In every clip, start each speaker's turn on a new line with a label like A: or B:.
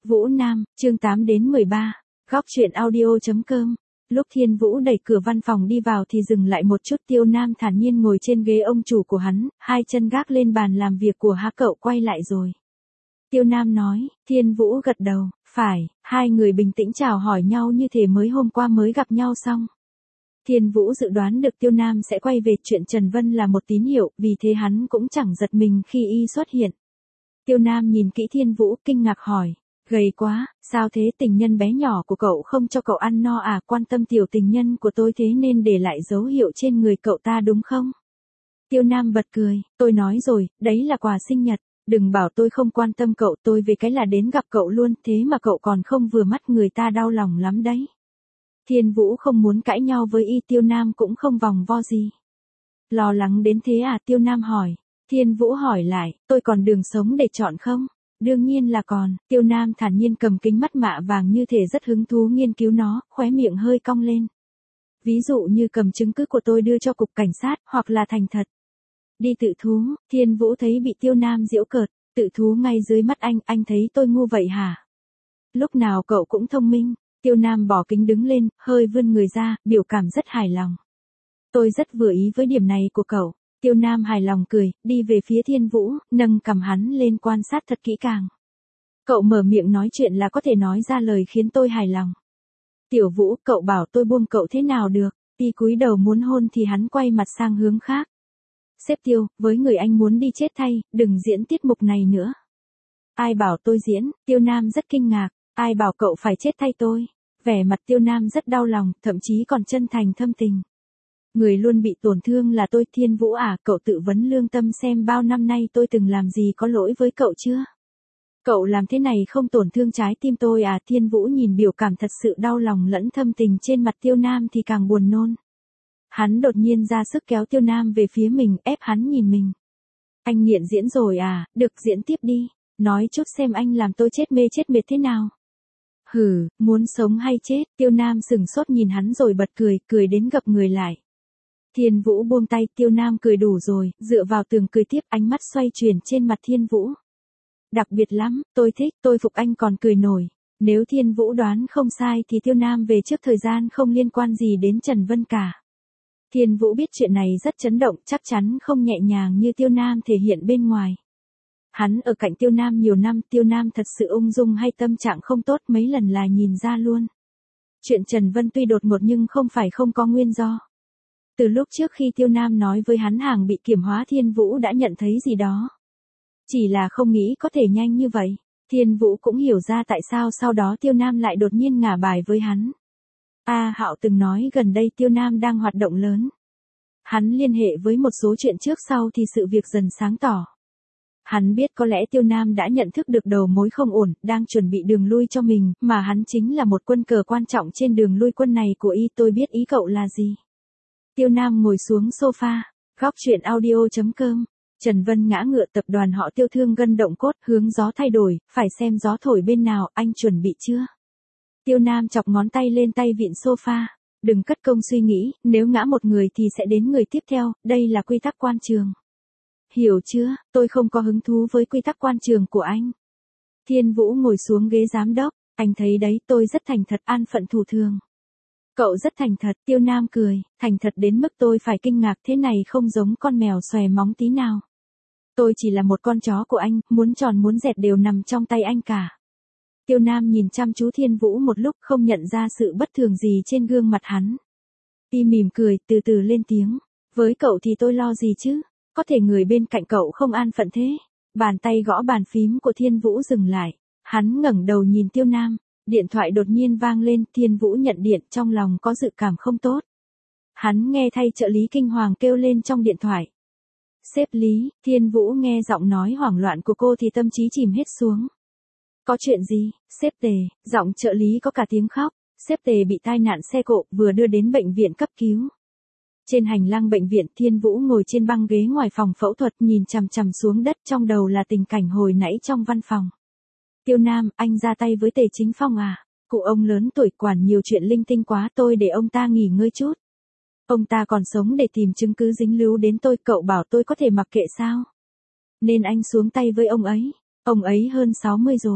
A: Vũ Nam, chương 8 đến 13. Góc truyện audio.com. Lúc Thiên Vũ đẩy cửa văn phòng đi vào thì dừng lại một chút. Tiêu Nam thản nhiên ngồi trên ghế ông chủ của hắn, hai chân gác lên bàn làm việc của hắn. Cậu quay lại rồi. Tiêu Nam nói. Thiên Vũ gật đầu. Phải. Hai người bình tĩnh chào hỏi nhau như thể mới hôm qua mới gặp nhau xong. Thiên Vũ dự đoán được Tiêu Nam sẽ quay về. Chuyện Trần Vân là một tín hiệu, vì thế hắn cũng chẳng giật mình khi y xuất hiện. Tiêu Nam nhìn kỹ Thiên Vũ, kinh ngạc hỏi. Gầy quá, sao thế? Tình nhân bé nhỏ của cậu không cho cậu ăn no à? Quan tâm tiểu tình nhân của tôi thế nên để lại dấu hiệu trên người cậu ta đúng không? Tiêu Nam bật cười. Tôi nói rồi, đấy là quà sinh nhật. Đừng bảo tôi không quan tâm cậu, tôi về cái là đến gặp cậu luôn, thế mà cậu còn không vừa mắt, người ta đau lòng lắm đấy. Thiên Vũ không muốn cãi nhau với y. Tiêu Nam cũng không vòng vo gì. Lo lắng đến thế à? Tiêu Nam hỏi. Thiên Vũ hỏi lại, tôi còn đường sống để chọn không? Đương nhiên là còn. Tiêu Nam thản nhiên cầm kính mắt mạ vàng như thể rất hứng thú nghiên cứu nó, khóe miệng hơi cong lên. Ví dụ như cầm chứng cứ của tôi đưa cho cục cảnh sát, hoặc là thành thật. Đi tự thú. Thiên Vũ thấy bị Tiêu Nam giễu cợt. Tự thú ngay dưới mắt anh thấy tôi ngu vậy hả? Lúc nào cậu cũng thông minh. Tiêu Nam bỏ kính đứng lên, hơi vươn người ra, biểu cảm rất hài lòng. Tôi rất vừa ý với điểm này của cậu. Tiêu Nam hài lòng cười, đi về phía Thiên Vũ, nâng cầm hắn lên quan sát thật kỹ càng. Cậu mở miệng nói chuyện là có thể nói ra lời khiến tôi hài lòng. Tiểu Vũ, cậu bảo tôi buông cậu thế nào được? Y cúi đầu muốn hôn thì hắn quay mặt sang hướng khác. Sếp Tiêu, với người anh muốn đi chết thay, đừng diễn tiết mục này nữa. Ai bảo tôi diễn? Tiêu Nam rất kinh ngạc. Ai bảo cậu phải chết thay tôi? Vẻ mặt Tiêu Nam rất đau lòng, thậm chí còn chân thành thâm tình. Người luôn bị tổn thương là tôi. Thiên Vũ à, cậu tự vấn lương tâm xem bao năm nay tôi từng làm gì có lỗi với cậu chưa? Cậu làm thế này không tổn thương trái tim tôi à? Thiên Vũ nhìn biểu cảm thật sự đau lòng lẫn thâm tình trên mặt Tiêu Nam thì càng buồn nôn. Hắn đột nhiên ra sức kéo Tiêu Nam về phía mình, ép hắn nhìn mình. Anh nghiện diễn rồi à? Được, diễn tiếp đi. Nói chút xem anh làm tôi chết mê chết mệt thế nào? Hừ, muốn sống hay chết? Tiêu Nam sừng sốt nhìn hắn rồi bật cười, cười đến gập người lại. Thiên Vũ buông tay. Tiêu Nam cười đủ rồi, dựa vào tường cười tiếp, ánh mắt xoay chuyển trên mặt Thiên Vũ. Đặc biệt lắm, tôi thích, tôi phục anh còn cười nổi. Nếu Thiên Vũ đoán không sai thì Tiêu Nam về trước thời gian không liên quan gì đến Trần Vân cả. Thiên Vũ biết chuyện này rất chấn động, chắc chắn không nhẹ nhàng như Tiêu Nam thể hiện bên ngoài. Hắn ở cạnh Tiêu Nam nhiều năm, Tiêu Nam thật sự ung dung hay tâm trạng không tốt mấy lần là nhìn ra luôn. Chuyện Trần Vân tuy đột ngột nhưng không phải không có nguyên do. Từ lúc trước khi Tiêu Nam nói với hắn hàng bị kiểm hóa, Thiên Vũ đã nhận thấy gì đó. Chỉ là không nghĩ có thể nhanh như vậy. Thiên Vũ cũng hiểu ra tại sao sau đó Tiêu Nam lại đột nhiên ngả bài với hắn. Hạo từng nói gần đây Tiêu Nam đang hoạt động lớn. Hắn liên hệ với một số chuyện trước sau thì sự việc dần sáng tỏ. Hắn biết có lẽ Tiêu Nam đã nhận thức được đầu mối không ổn, đang chuẩn bị đường lui cho mình, mà hắn chính là một quân cờ quan trọng trên đường lui quân này của y. Tôi biết ý cậu là gì. Tiêu Nam ngồi xuống sofa. Góc truyện audio.com. Trần Vân ngã ngựa, tập đoàn họ Tiêu thương gân động cốt, hướng gió thay đổi, phải xem gió thổi bên nào, anh chuẩn bị chưa? Tiêu Nam chọc ngón tay lên tay vịn sofa. Đừng cất công suy nghĩ, nếu ngã một người thì sẽ đến người tiếp theo, đây là quy tắc quan trường. Hiểu chưa? Tôi không có hứng thú với quy tắc quan trường của anh. Thiên Vũ ngồi xuống ghế giám đốc. Anh thấy đấy, tôi rất thành thật, an phận thủ thường. Cậu rất thành thật. Tiêu Nam cười. Thành thật đến mức tôi phải kinh ngạc, thế này không giống con mèo xòe móng tí nào. Tôi chỉ là một con chó của anh, muốn tròn muốn dẹt đều nằm trong tay anh cả. Tiêu Nam nhìn chăm chú Thiên Vũ một lúc, không nhận ra sự bất thường gì trên gương mặt hắn. Y mỉm cười, từ từ lên tiếng. Với cậu thì tôi lo gì chứ? Có thể người bên cạnh cậu không an phận thế. Bàn tay gõ bàn phím của Thiên Vũ dừng lại. Hắn ngẩng đầu nhìn Tiêu Nam. Điện thoại đột nhiên vang lên. Thiên Vũ nhận điện, trong lòng có dự cảm không tốt. Hắn nghe thay trợ lý kinh hoàng kêu lên trong điện thoại. Sếp Lý. Thiên Vũ nghe giọng nói hoảng loạn của cô thì tâm trí chìm hết xuống. Có chuyện gì? Sếp Tề. Giọng trợ lý có cả tiếng khóc. Sếp Tề bị tai nạn xe cộ, vừa đưa đến bệnh viện cấp cứu. Trên hành lang bệnh viện, Thiên Vũ ngồi trên băng ghế ngoài phòng phẫu thuật, nhìn chằm chằm xuống đất, trong đầu là tình cảnh hồi nãy trong văn phòng. Tiêu Nam, anh ra tay với Tề Chính Phong à? Cụ ông lớn tuổi quản nhiều chuyện linh tinh quá, tôi để ông ta nghỉ ngơi chút. Ông ta còn sống để tìm chứng cứ dính líu đến tôi, cậu bảo tôi có thể mặc kệ sao? Nên anh xuống tay với ông ấy. Ông ấy hơn 60 rồi.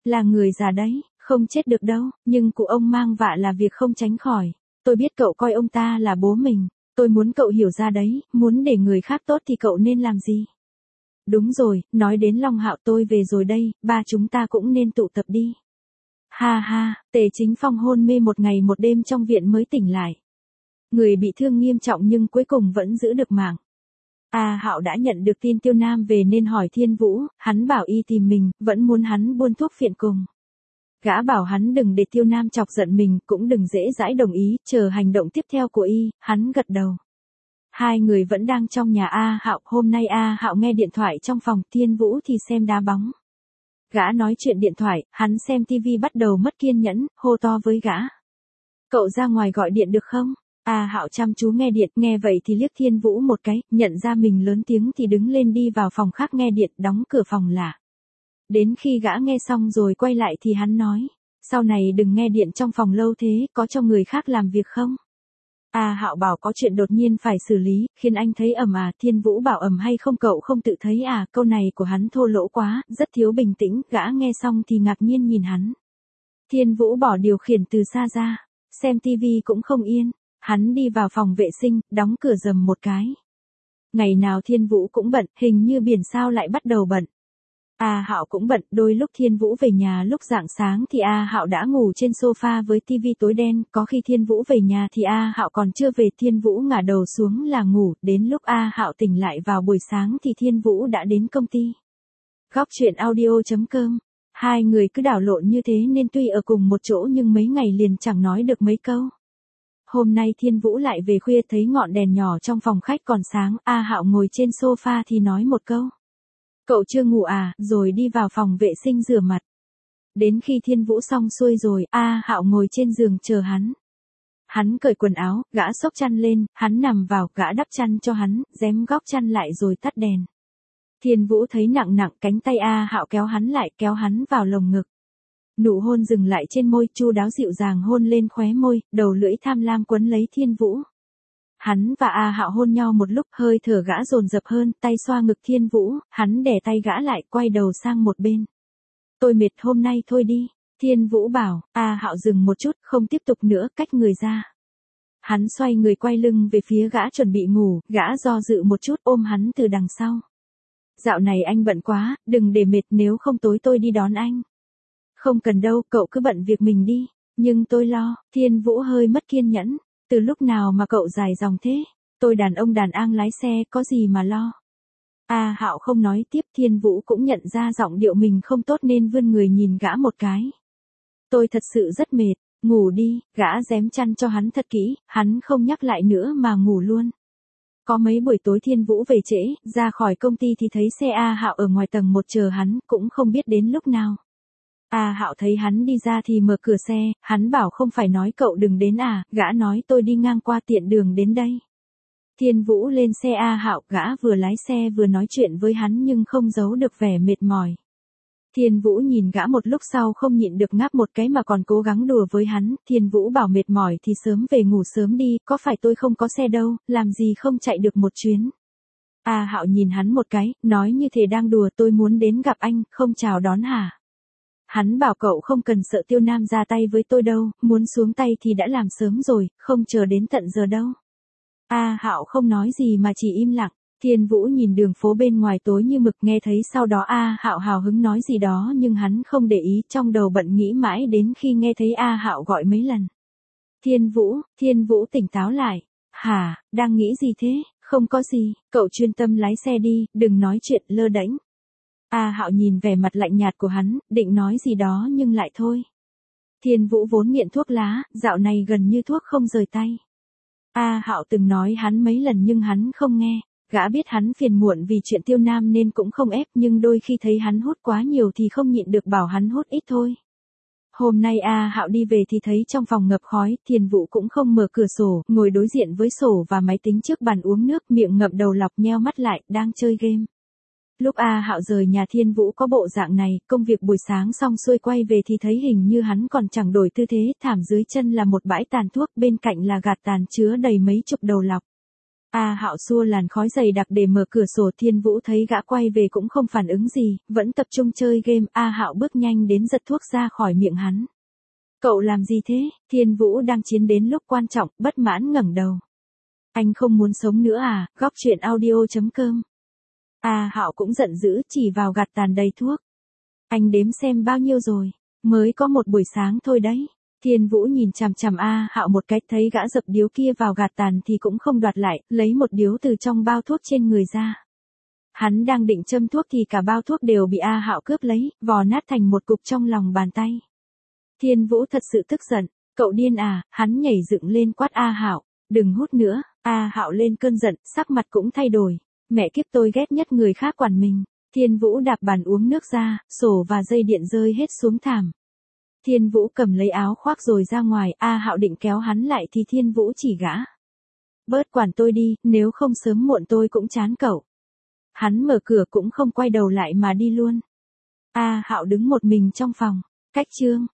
A: Là người già đấy, không chết được đâu, nhưng cụ ông mang vạ là việc không tránh khỏi. Tôi biết cậu coi ông ta là bố mình, tôi muốn cậu hiểu ra đấy, muốn để người khác tốt thì cậu nên làm gì? Đúng rồi, nói đến Long Hạo tôi về rồi đây, ba chúng ta cũng nên tụ tập đi. Ha ha, Tề Chính Phong hôn mê một ngày một đêm trong viện mới tỉnh lại. Người bị thương nghiêm trọng nhưng cuối cùng vẫn giữ được mạng. Hạo đã nhận được tin Tiêu Nam về nên hỏi Thiên Vũ, hắn bảo y tìm mình, vẫn muốn hắn buôn thuốc phiện cùng. Gã bảo hắn đừng để Tiêu Nam chọc giận mình, cũng đừng dễ dãi đồng ý, chờ hành động tiếp theo của y, hắn gật đầu. Hai người vẫn đang trong nhà Hạo, hôm nay Hạo nghe điện thoại trong phòng, Thiên Vũ thì xem đá bóng. Gã nói chuyện điện thoại, hắn xem tivi bắt đầu mất kiên nhẫn, hô to với gã. Cậu ra ngoài gọi điện được không? Hạo chăm chú nghe điện, nghe vậy thì liếc Thiên Vũ một cái, nhận ra mình lớn tiếng thì đứng lên đi vào phòng khác nghe điện, đóng cửa phòng lại. Đến khi gã nghe xong rồi quay lại thì hắn nói, sau này đừng nghe điện trong phòng lâu thế, có cho người khác làm việc không? Hạo bảo có chuyện đột nhiên phải xử lý, khiến anh thấy ầm Thiên Vũ bảo ầm hay không cậu không tự thấy câu này của hắn thô lỗ quá, rất thiếu bình tĩnh, gã nghe xong thì ngạc nhiên nhìn hắn. Thiên Vũ bỏ điều khiển từ xa ra, xem tivi cũng không yên, hắn đi vào phòng vệ sinh, đóng cửa rầm một cái. Ngày nào Thiên Vũ cũng bận, hình như biển sao lại bắt đầu bận. Hạo cũng bận, đôi lúc Thiên Vũ về nhà lúc rạng sáng thì Hạo đã ngủ trên sofa với tivi tối đen, có khi Thiên Vũ về nhà thì Hạo còn chưa về, Thiên Vũ ngả đầu xuống là ngủ, đến lúc Hạo tỉnh lại vào buổi sáng thì Thiên Vũ đã đến công ty. Góc truyện audio.com. Hai người cứ đảo lộn như thế nên tuy ở cùng một chỗ nhưng mấy ngày liền chẳng nói được mấy câu. Hôm nay Thiên Vũ lại về khuya thấy ngọn đèn nhỏ trong phòng khách còn sáng, Hạo ngồi trên sofa thì nói một câu. Cậu chưa ngủ rồi đi vào phòng vệ sinh rửa mặt. Đến khi Thiên Vũ xong xuôi rồi, Hạo ngồi trên giường chờ hắn. Hắn cởi quần áo, gã xốc chăn lên, hắn nằm vào, gã đắp chăn cho hắn, rém góc chăn lại rồi tắt đèn. Thiên Vũ thấy nặng nặng, cánh tay Hạo kéo hắn lại, kéo hắn vào lồng ngực. Nụ hôn dừng lại trên môi, chu đáo dịu dàng hôn lên khóe môi, đầu lưỡi tham lam quấn lấy Thiên Vũ. Hắn và Hạo hôn nhau một lúc, hơi thở gã dồn dập hơn, tay xoa ngực Thiên Vũ, hắn đè tay gã lại, quay đầu sang một bên. Tôi mệt, hôm nay thôi đi. Thiên Vũ bảo, Hạo dừng một chút, không tiếp tục nữa, cách người ra. Hắn xoay người quay lưng về phía gã chuẩn bị ngủ, gã do dự một chút ôm hắn từ đằng sau. Dạo này anh bận quá, đừng để mệt, nếu không tối tôi đi đón anh. Không cần đâu, cậu cứ bận việc mình đi, nhưng tôi lo. Thiên Vũ hơi mất kiên nhẫn. Từ lúc nào mà cậu dài dòng thế? Tôi đàn ông đàn ang lái xe, có gì mà lo? Hạo không nói tiếp, Thiên Vũ cũng nhận ra giọng điệu mình không tốt nên vươn người nhìn gã một cái. Tôi thật sự rất mệt, ngủ đi, gã rém chăn cho hắn thật kỹ, hắn không nhắc lại nữa mà ngủ luôn. Có mấy buổi tối Thiên Vũ về trễ, ra khỏi công ty thì thấy xe Hạo ở ngoài tầng 1 chờ hắn, cũng không biết đến lúc nào. Hạo thấy hắn đi ra thì mở cửa xe, hắn bảo không phải nói cậu đừng đến gã nói tôi đi ngang qua tiện đường đến đây. Thiên Vũ lên xe Hạo, gã vừa lái xe vừa nói chuyện với hắn nhưng không giấu được vẻ mệt mỏi. Thiên Vũ nhìn gã một lúc sau không nhịn được ngáp một cái mà còn cố gắng đùa với hắn, Thiên Vũ bảo mệt mỏi thì sớm về ngủ sớm đi, có phải tôi không có xe đâu, làm gì không chạy được một chuyến. Hạo nhìn hắn một cái, nói như thể đang đùa, tôi muốn đến gặp anh, không chào đón hả? Hắn bảo cậu không cần sợ Tiêu Nam ra tay với tôi đâu, muốn xuống tay thì đã làm sớm rồi, không chờ đến tận giờ đâu. Hạo không nói gì mà chỉ im lặng. Thiên Vũ nhìn đường phố bên ngoài tối như mực, nghe thấy sau đó Hạo hào hứng nói gì đó nhưng hắn không để ý, trong đầu bận nghĩ mãi đến khi nghe thấy Hạo gọi mấy lần. Thiên Vũ tỉnh táo lại. Hả, đang nghĩ gì thế? Không có gì, cậu chuyên tâm lái xe đi, đừng nói chuyện lơ đễnh. Hạo nhìn vẻ mặt lạnh nhạt của hắn, định nói gì đó nhưng lại thôi. Thiên Vũ vốn nghiện thuốc lá, dạo này gần như thuốc không rời tay. Hạo từng nói hắn mấy lần nhưng hắn không nghe. Gã biết hắn phiền muộn vì chuyện Tiêu Nam nên cũng không ép, nhưng đôi khi thấy hắn hút quá nhiều thì không nhịn được bảo hắn hút ít thôi. Hôm nay Hạo đi về thì thấy trong phòng ngập khói, Thiên Vũ cũng không mở cửa sổ, ngồi đối diện với sổ và máy tính trước bàn uống nước, miệng ngậm đầu lọc, nheo mắt lại, đang chơi game. Lúc Hạo rời nhà Thiên Vũ có bộ dạng này, công việc buổi sáng xong xuôi quay về thì thấy hình như hắn còn chẳng đổi tư thế, thảm dưới chân là một bãi tàn thuốc, bên cạnh là gạt tàn chứa đầy mấy chục đầu lọc. A Hạo xua làn khói dày đặc để mở cửa sổ. Thiên Vũ thấy gã quay về cũng không phản ứng gì, vẫn tập trung chơi game. A Hạo bước nhanh đến giật thuốc ra khỏi miệng hắn. Cậu làm gì thế? Thiên Vũ đang chiến đến lúc quan trọng, bất mãn ngẩng đầu. Anh không muốn sống nữa à? Góc truyện audio.com. A Hạo cũng giận dữ, chỉ vào gạt tàn đầy thuốc. Anh đếm xem bao nhiêu rồi, mới có một buổi sáng thôi đấy. Thiên Vũ nhìn chằm chằm A Hạo một cái, thấy gã dập điếu kia vào gạt tàn thì cũng không đoạt lại, lấy một điếu từ trong bao thuốc trên người ra. Hắn đang định châm thuốc thì cả bao thuốc đều bị A Hạo cướp lấy, vò nát thành một cục trong lòng bàn tay. Thiên Vũ thật sự tức giận, cậu điên à? Hắn nhảy dựng lên quát A Hạo, đừng hút nữa. A Hạo lên cơn giận, sắc mặt cũng thay đổi. Mẹ kiếp, tôi ghét nhất người khác quản mình. Thiên Vũ đạp bàn uống nước ra, sổ và dây điện rơi hết xuống thảm. Thiên Vũ cầm lấy áo khoác rồi ra ngoài. A Hạo định kéo hắn lại thì Thiên Vũ chỉ gã. Bớt quản tôi đi, nếu không sớm muộn tôi cũng chán cậu. Hắn mở cửa cũng không quay đầu lại mà đi luôn. A Hạo đứng một mình trong phòng. Cách chương